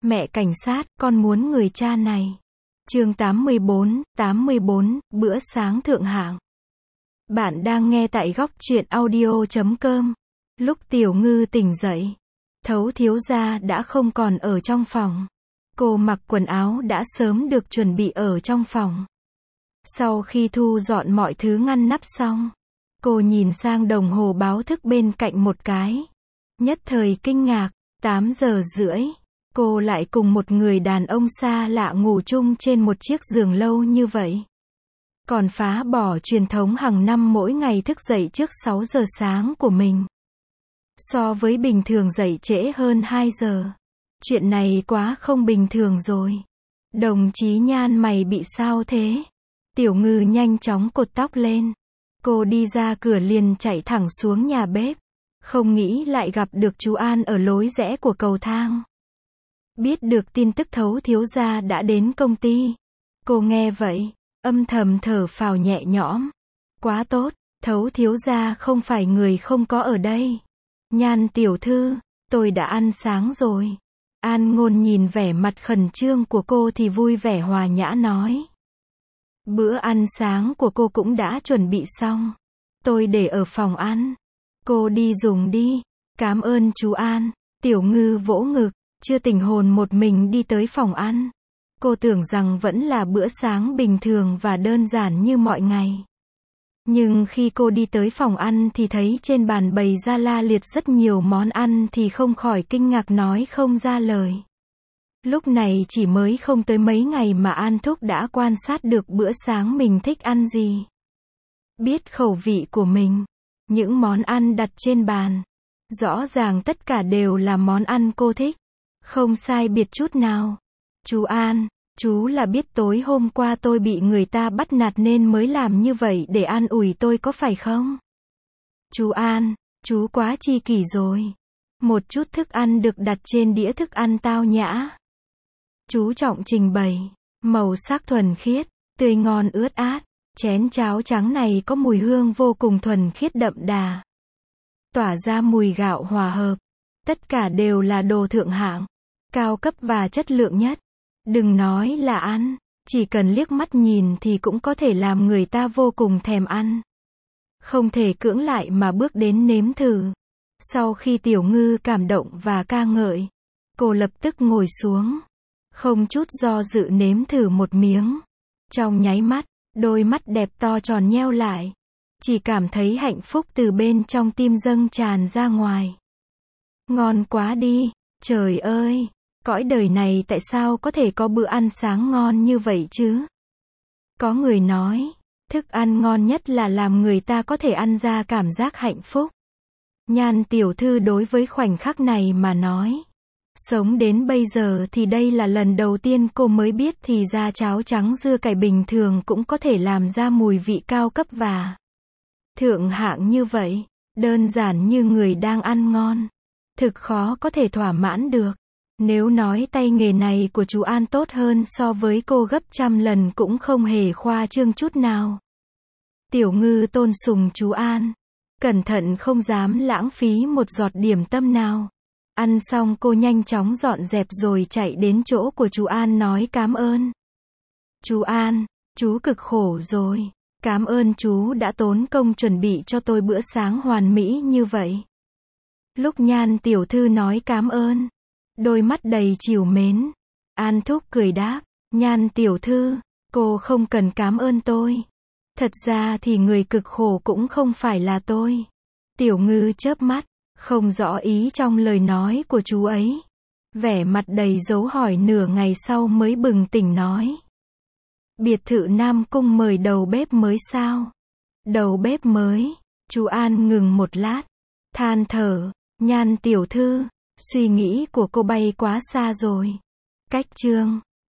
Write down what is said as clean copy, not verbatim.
Mẹ cảnh sát, con muốn người cha này. Chương 84, bữa sáng thượng hạng. Bạn đang nghe tại góc truyện audio.com. Lúc Tiểu Ngư tỉnh dậy, Thấu thiếu gia đã không còn ở trong phòng. Cô mặc quần áo đã sớm được chuẩn bị ở trong phòng. Sau khi thu dọn mọi thứ ngăn nắp xong, cô nhìn sang đồng hồ báo thức bên cạnh một cái. Nhất thời kinh ngạc, 8 giờ rưỡi. Cô lại cùng một người đàn ông xa lạ ngủ chung trên một chiếc giường lâu như vậy. Còn phá bỏ truyền thống hàng năm mỗi ngày thức dậy trước 6 giờ sáng của mình. So với bình thường dậy trễ hơn 2 giờ. Chuyện này quá không bình thường rồi. Đồng chí Nhan, mày bị sao thế? Tiểu Ngư nhanh chóng cột tóc lên. Cô đi ra cửa liền chạy thẳng xuống nhà bếp. Không nghĩ lại gặp được chú An ở lối rẽ của cầu thang. Biết được tin tức Thấu thiếu gia đã đến công ty. Cô nghe vậy, âm thầm thở phào nhẹ nhõm. Quá tốt, Thấu thiếu gia không phải người không có ở đây. Nhan tiểu thư, tôi đã ăn sáng rồi. An Ngôn nhìn vẻ mặt khẩn trương của cô thì vui vẻ hòa nhã nói. Bữa ăn sáng của cô cũng đã chuẩn bị xong. Tôi để ở phòng ăn. Cô đi dùng đi. Cảm ơn chú An. Tiểu Ngư vỗ ngực, chưa tỉnh hồn một mình đi tới phòng ăn. Cô tưởng rằng vẫn là bữa sáng bình thường và đơn giản như mọi ngày. Nhưng khi cô đi tới phòng ăn thì thấy trên bàn bày ra la liệt rất nhiều món ăn thì không khỏi kinh ngạc nói không ra lời. Lúc này chỉ mới không tới mấy ngày mà An Thúc đã quan sát được bữa sáng mình thích ăn gì. Biết khẩu vị của mình. Những món ăn đặt trên bàn. Rõ ràng tất cả đều là món ăn cô thích. Không sai biệt chút nào. Chú An, chú là biết tối hôm qua tôi bị người ta bắt nạt nên mới làm như vậy để an ủi tôi có phải không? Chú An, chú quá chi kỷ rồi. Một chút thức ăn được đặt trên đĩa thức ăn tao nhã. Chú trọng trình bày, màu sắc thuần khiết, tươi ngon ướt át. Chén cháo trắng này có mùi hương vô cùng thuần khiết đậm đà. Tỏa ra mùi gạo hòa hợp. Tất cả đều là đồ thượng hạng, cao cấp và chất lượng nhất. Đừng nói là ăn, chỉ cần liếc mắt nhìn thì cũng có thể làm người ta vô cùng thèm ăn. Không thể cưỡng lại mà bước đến nếm thử. Sau khi Tiểu Ngư cảm động và ca ngợi, cô lập tức ngồi xuống. Không chút do dự nếm thử một miếng. Trong nháy mắt, đôi mắt đẹp to tròn nheo lại. Chỉ cảm thấy hạnh phúc từ bên trong tim dâng tràn ra ngoài. Ngon quá đi, trời ơi, cõi đời này tại sao có thể có bữa ăn sáng ngon như vậy chứ? Có người nói, thức ăn ngon nhất là làm người ta có thể ăn ra cảm giác hạnh phúc. Nhan tiểu thư đối với khoảnh khắc này mà nói. Sống đến bây giờ thì đây là lần đầu tiên cô mới biết thì ra cháo trắng dưa cải bình thường cũng có thể làm ra mùi vị cao cấp và thượng hạng như vậy. Đơn giản như người đang ăn ngon. Thực khó có thể thỏa mãn được. Nếu nói tay nghề này của chú An tốt hơn so với cô gấp trăm lần cũng không hề khoa trương chút nào. Tiểu Ngư tôn sùng chú An. Cẩn thận không dám lãng phí một giọt điểm tâm nào. Ăn xong cô nhanh chóng dọn dẹp rồi chạy đến chỗ của chú An nói cảm ơn. Chú An, chú cực khổ rồi. Cảm ơn chú đã tốn công chuẩn bị cho tôi bữa sáng hoàn mỹ như vậy. Lúc Nhan tiểu thư nói cảm ơn, đôi mắt đầy trìu mến. An Thúc cười đáp, Nhan tiểu thư, cô không cần cảm ơn tôi. Thật ra thì người cực khổ cũng không phải là tôi. Tiểu Ngư chớp mắt, không rõ ý trong lời nói của chú ấy. Vẻ mặt đầy dấu hỏi nửa ngày sau mới bừng tỉnh nói. Biệt thự Nam Cung mời đầu bếp mới sao? Đầu bếp mới, chú An ngừng một lát, than thở, Nhan tiểu thư, suy nghĩ của cô bay quá xa rồi. Cách chương